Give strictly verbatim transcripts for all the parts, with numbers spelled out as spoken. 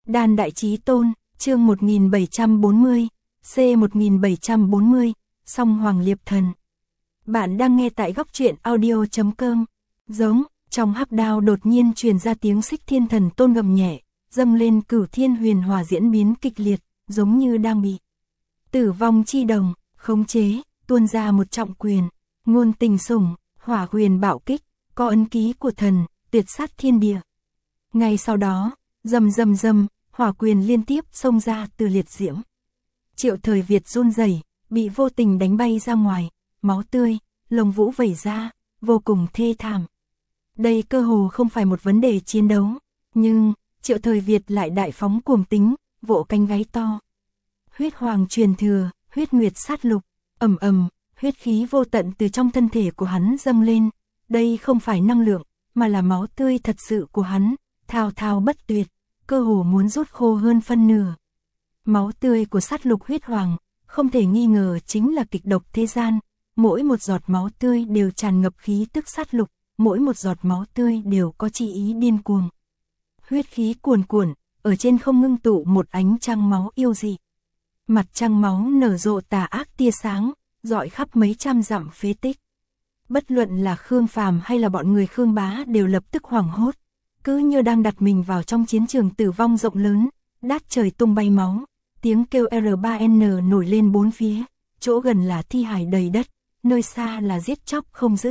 Đan Đại Chí Tôn, chương một nghìn bảy trăm bốn mươi, C một nghìn bảy trăm bốn mươi, Song Hoàng Liệp Thần. Bạn đang nghe tại góc truyện audio chấm com. Giống, trong hắc đao đột nhiên truyền ra tiếng Xích Thiên Thần Tôn gầm nhẹ, dâng lên Cửu Thiên Huyền Hỏa diễn biến kịch liệt, giống như đang bị tử vong chi đồng, khống chế, tuôn ra một trọng quyền, ngôn tình sủng, hỏa huyền bạo kích, có ấn ký của thần, tuyệt sát thiên địa. Ngay sau đó, rầm rầm rầm, hỏa quyền liên tiếp xông ra từ liệt diễm. Triệu Thời Việt run rẩy, bị vô tình đánh bay ra ngoài, máu tươi, lông vũ vẩy ra, vô cùng thê thảm. Đây cơ hồ không phải một vấn đề chiến đấu, nhưng Triệu Thời Việt lại đại phóng cuồng tính, vỗ cánh gáy to. Huyết hoàng truyền thừa, huyết nguyệt sát lục, ầm ầm, huyết khí vô tận từ trong thân thể của hắn dâng lên. Đây không phải năng lượng, mà là máu tươi thật sự của hắn, thao thao bất tuyệt, cơ hồ muốn rút khô hơn phân nửa. Máu tươi của sát lục huyết hoàng, không thể nghi ngờ chính là kịch độc thế gian, mỗi một giọt máu tươi đều tràn ngập khí tức sát lục, mỗi một giọt máu tươi đều có chi ý điên cuồng. Huyết khí cuồn cuộn, ở trên không ngưng tụ một ánh trăng máu yêu dị. Mặt trăng máu nở rộ tà ác tia sáng, rọi khắp mấy trăm dặm phế tích. Bất luận là Khương Phàm hay là bọn người Khương Bá đều lập tức hoảng hốt, cứ như đang đặt mình vào trong chiến trường tử vong rộng lớn, đát trời tung bay máu, tiếng kêu R ba N nổi lên bốn phía, chỗ gần là thi hài đầy đất, nơi xa là giết chóc không dứt.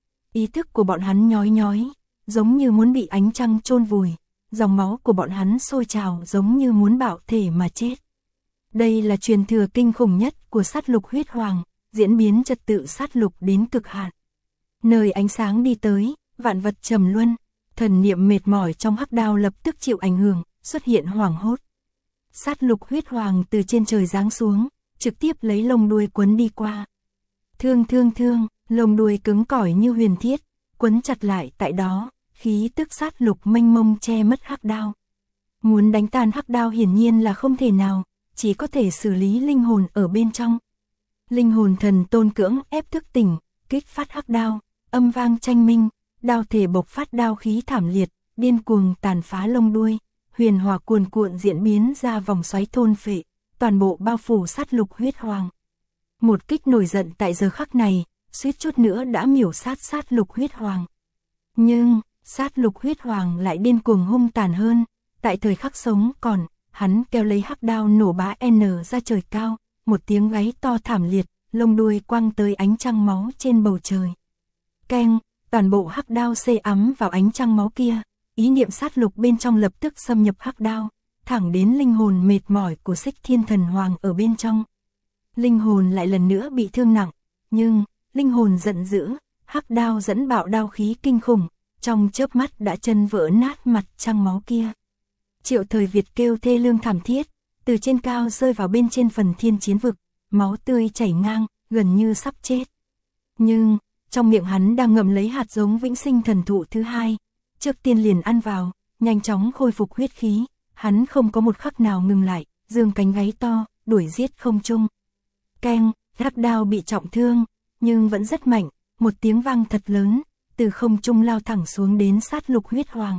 Ý thức của bọn hắn nhói nhói, giống như muốn bị ánh trăng chôn vùi, dòng máu của bọn hắn sôi trào giống như muốn bạo thể mà chết. Đây là truyền thừa kinh khủng nhất của sát lục huyết hoàng, diễn biến trật tự sát lục đến cực hạn. Nơi ánh sáng đi tới, vạn vật trầm luân, thần niệm mệt mỏi trong hắc đao lập tức chịu ảnh hưởng, xuất hiện hoảng hốt. Sát lục huyết hoàng từ trên trời giáng xuống, trực tiếp lấy lông đuôi quấn đi qua. Thương thương thương, lông đuôi cứng cỏi như huyền thiết, quấn chặt lại tại đó, khí tức sát lục mênh mông che mất hắc đao. Muốn đánh tan hắc đao hiển nhiên là không thể nào, chỉ có thể xử lý linh hồn ở bên trong. Linh hồn thần tôn cưỡng ép thức tỉnh, kích phát hắc đao, âm vang tranh minh, đao thể bộc phát đao khí thảm liệt, điên cuồng tàn phá lông đuôi, huyền hỏa cuồn cuộn diễn biến ra vòng xoáy thôn phệ, toàn bộ bao phủ sát lục huyết hoàng. Một kích nổi giận tại giờ khắc này, suýt chút nữa đã miểu sát sát lục huyết hoàng. Nhưng, sát lục huyết hoàng lại điên cuồng hung tàn hơn, tại thời khắc sống còn, hắn kéo lấy hắc đao nổ bá N ra trời cao, một tiếng gáy to thảm liệt, lông đuôi quăng tới ánh trăng máu trên bầu trời. Keng, toàn bộ hắc đao xê ấm vào ánh trăng máu kia, ý niệm sát lục bên trong lập tức xâm nhập hắc đao, thẳng đến linh hồn mệt mỏi của Xích Thiên Thần Hoàng ở bên trong. Linh hồn lại lần nữa bị thương nặng, nhưng, linh hồn giận dữ, hắc đao dẫn bạo đao khí kinh khủng, trong chớp mắt đã chân vỡ nát mặt trăng máu kia. Triệu Thời Việt kêu thê lương thảm thiết, từ trên cao rơi vào bên trên phần thiên chiến vực, máu tươi chảy ngang, gần như sắp chết. Nhưng, trong miệng hắn đang ngậm lấy hạt giống vĩnh sinh thần thụ thứ hai, trước tiên liền ăn vào, nhanh chóng khôi phục huyết khí, hắn không có một khắc nào ngừng lại, dương cánh gáy to, đuổi giết không trung. Keng, hắc đao bị trọng thương, nhưng vẫn rất mạnh, một tiếng vang thật lớn, từ không trung lao thẳng xuống đến sát lục huyết hoàng.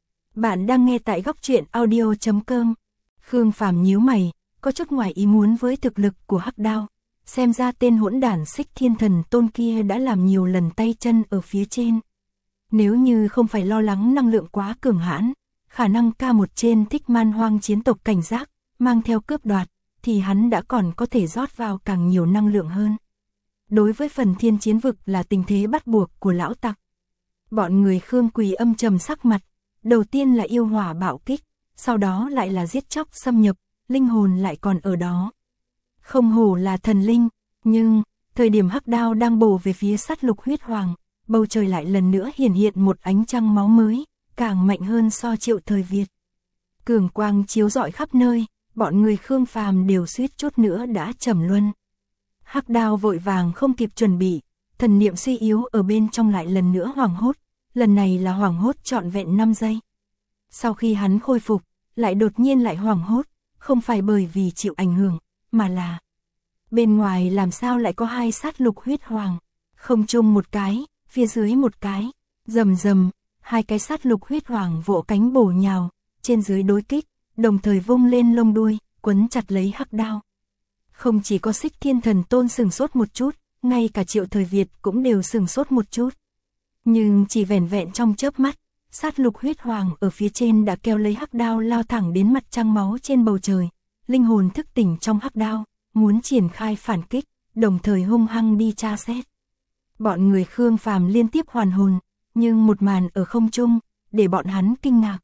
Bạn đang nghe tại góc truyện audio chấm com. Khương Phàm nhíu mày, có chút ngoài ý muốn với thực lực của hắc đao. Xem ra tên hỗn đản Xích Thiên Thần Tôn kia đã làm nhiều lần tay chân ở phía trên. Nếu như không phải lo lắng năng lượng quá cường hãn, khả năng ca một trên thích man hoang chiến tộc cảnh giác, mang theo cướp đoạt, thì hắn đã còn có thể rót vào càng nhiều năng lượng hơn. Đối với phần thiên chiến vực là tình thế bắt buộc của lão tặc. Bọn người Khương Quỳ âm trầm sắc mặt, đầu tiên là yêu hỏa bạo kích, sau đó lại là giết chóc xâm nhập, linh hồn lại còn ở đó. Không hổ là thần linh, nhưng, thời điểm hắc đao đang bổ về phía sát lục huyết hoàng, bầu trời lại lần nữa hiển hiện một ánh trăng máu mới, càng mạnh hơn so Triệu Thời Việt. Cường quang chiếu rọi khắp nơi, bọn người Khương Phàm đều suýt chút nữa đã trầm luân. Hắc đao vội vàng không kịp chuẩn bị, thần niệm suy yếu ở bên trong lại lần nữa hoảng hốt, lần này là hoảng hốt trọn vẹn năm giây. Sau khi hắn khôi phục, lại đột nhiên lại hoảng hốt, không phải bởi vì chịu ảnh hưởng, mà là bên ngoài làm sao lại có hai sát lục huyết hoàng, không chung một cái, phía dưới một cái, rầm rầm, hai cái sát lục huyết hoàng vỗ cánh bổ nhào, trên dưới đối kích, đồng thời vung lên lông đuôi, quấn chặt lấy hắc đao. Không chỉ có Xích Thiên Thần Tôn sửng sốt một chút, ngay cả Triệu Thời Việt cũng đều sửng sốt một chút. Nhưng chỉ vẻn vẹn trong chớp mắt, sát lục huyết hoàng ở phía trên đã kéo lấy hắc đao lao thẳng đến mặt trăng máu trên bầu trời. Linh hồn thức tỉnh trong hắc đao, muốn triển khai phản kích, đồng thời hung hăng đi tra xét. Bọn người Khương Phàm liên tiếp hoàn hồn, nhưng một màn ở không trung, để bọn hắn kinh ngạc.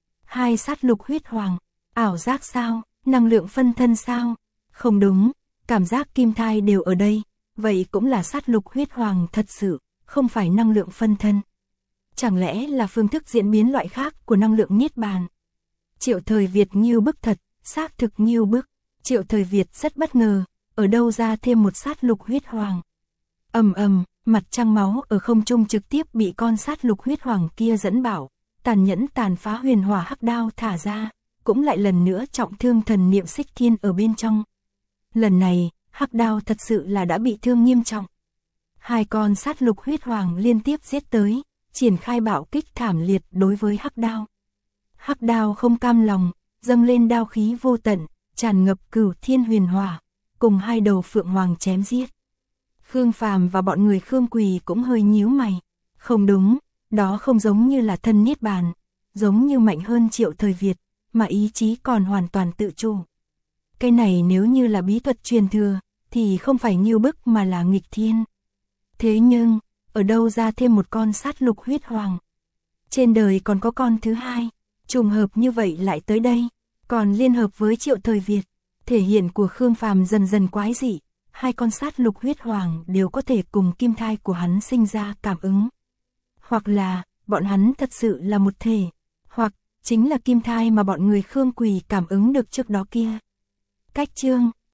Hai sát lục huyết hoàng, ảo giác sao, năng lượng phân thân sao? Không đúng, cảm giác kim thai đều ở đây, vậy cũng là sát lục huyết hoàng thật sự, không phải năng lượng phân thân. Chẳng lẽ là phương thức diễn biến loại khác của năng lượng niết bàn? Triệu Thời Việt nghiêu bức thật, xác thực nghiêu bức. Triệu Thời Việt rất bất ngờ, ở đâu ra thêm một sát lục huyết hoàng. Ầm ầm, mặt trăng máu ở không trung trực tiếp bị con sát lục huyết hoàng kia dẫn bảo, tàn nhẫn tàn phá huyền hỏa hắc đao thả ra, cũng lại lần nữa trọng thương thần niệm Xích Thiên ở bên trong. Lần này, hắc đao thật sự là đã bị thương nghiêm trọng. Hai con sát lục huyết hoàng liên tiếp giết tới, triển khai bạo kích thảm liệt đối với hắc đao. Hắc đao không cam lòng, dâng lên đao khí vô tận, tràn ngập cửu thiên huyền hỏa, cùng hai đầu phượng hoàng chém giết. Khương Phàm và bọn người Khương Quỳ cũng hơi nhíu mày. Không đúng, đó không giống như là thân niết bàn, giống như mạnh hơn Triệu Thời Việt, mà ý chí còn hoàn toàn tự chủ. Cái này nếu như là bí thuật truyền thừa, thì không phải nghiêu bức mà là nghịch thiên. Thế nhưng, ở đâu ra thêm một con sát lục huyết hoàng? Trên đời còn có con thứ hai, trùng hợp như vậy lại tới đây, còn liên hợp với Triệu Thời Việt. Thể hiện của Khương Phàm dần dần quái dị, hai con sát lục huyết hoàng đều có thể cùng kim thai của hắn sinh ra cảm ứng. Hoặc là, bọn hắn thật sự là một thể, hoặc chính là kim thai mà bọn người Khương Quỳ cảm ứng được trước đó kia. Cách chương